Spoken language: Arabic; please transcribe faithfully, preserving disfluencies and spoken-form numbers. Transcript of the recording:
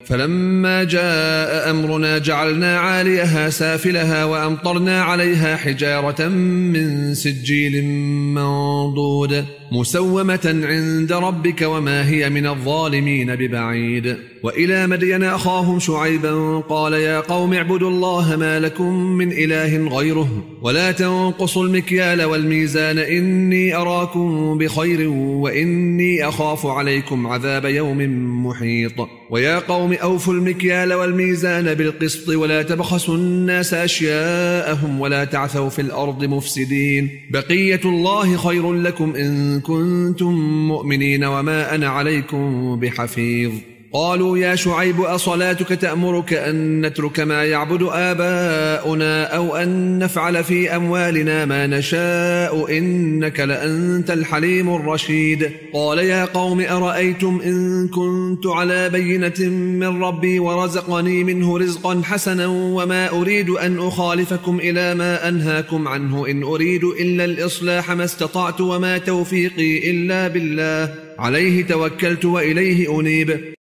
فلما جاء أمرنا جعلنا عاليها سافلها وأمطرنا عليها حجارة من سجيل منضود مسومة عند ربك وما هي من الظالمين ببعيد. وإلى مدين أخاهم شعيبا قال يا قوم اعبدوا الله ما لكم من إله غيره ولا تنقصوا المكيال والميزان إني أراكم بخير وإني أخاف عليكم عذاب يوم محيط. ويا قوم أوفوا المكيال والميزان بالقسط ولا تبخسوا الناس أشياءهم ولا تعثوا في الأرض مفسدين بقية الله خير لكم إن كنتم مؤمنين وما أنا عليكم بحفيظ. قالوا يا شعيب أصلاتك تأمرك أن نترك ما يعبد آباؤنا أو أن نفعل في أموالنا ما نشاء إنك لأنت الحليم الرشيد. قال يا قوم أرأيتم إن كنت على بينة من ربي ورزقني منه رزقا حسنا وما أريد أن أخالفكم إلى ما أنهاكم عنه إن أريد إلا الإصلاح ما استطعت وما توفيقي إلا بالله عليه توكلت وإليه أنيب.